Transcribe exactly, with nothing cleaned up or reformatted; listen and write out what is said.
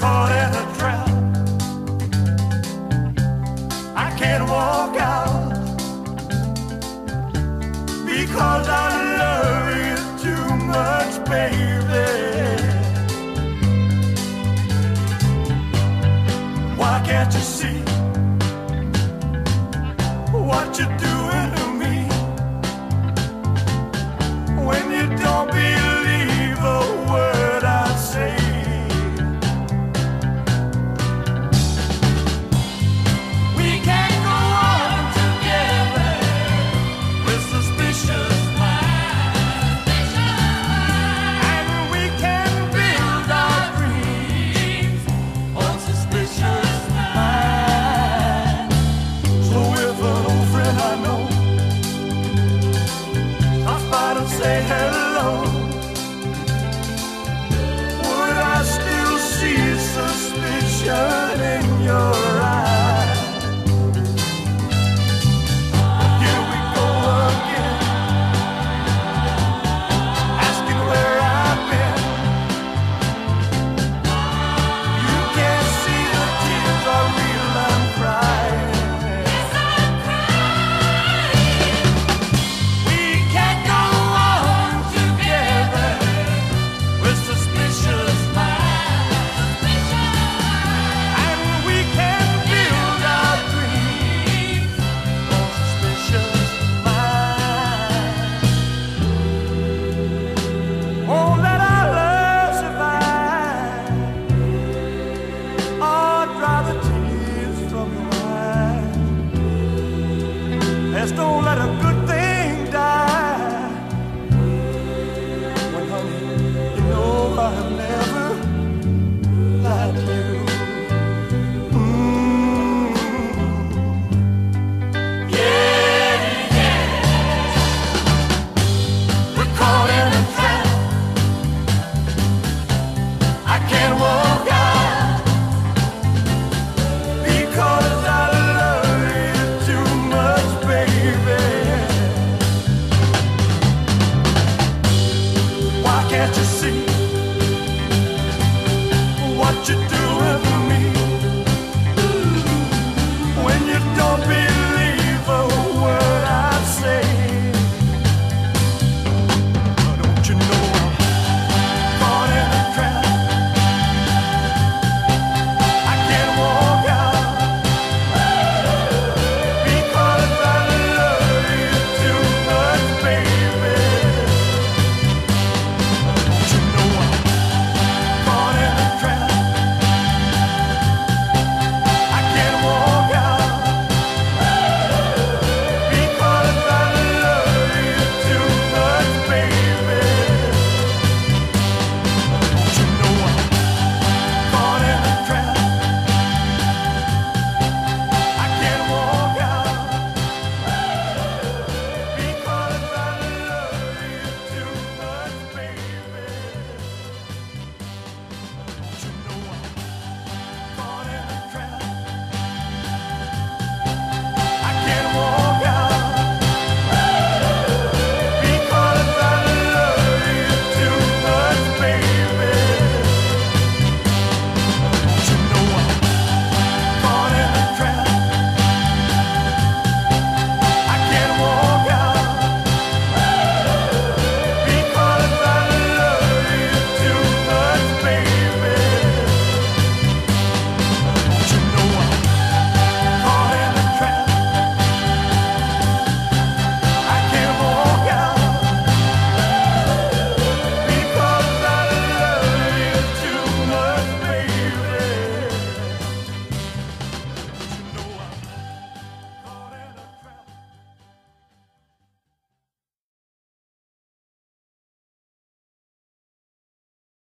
caught in a trap. I can't walk out because I love you too much, baby. Why can't you see what you're doing to me when you don't believe a word I say? We can't go on together with suspicious minds, and we can build our dreams on suspicious minds. So if an old friend I know stops by to say hello,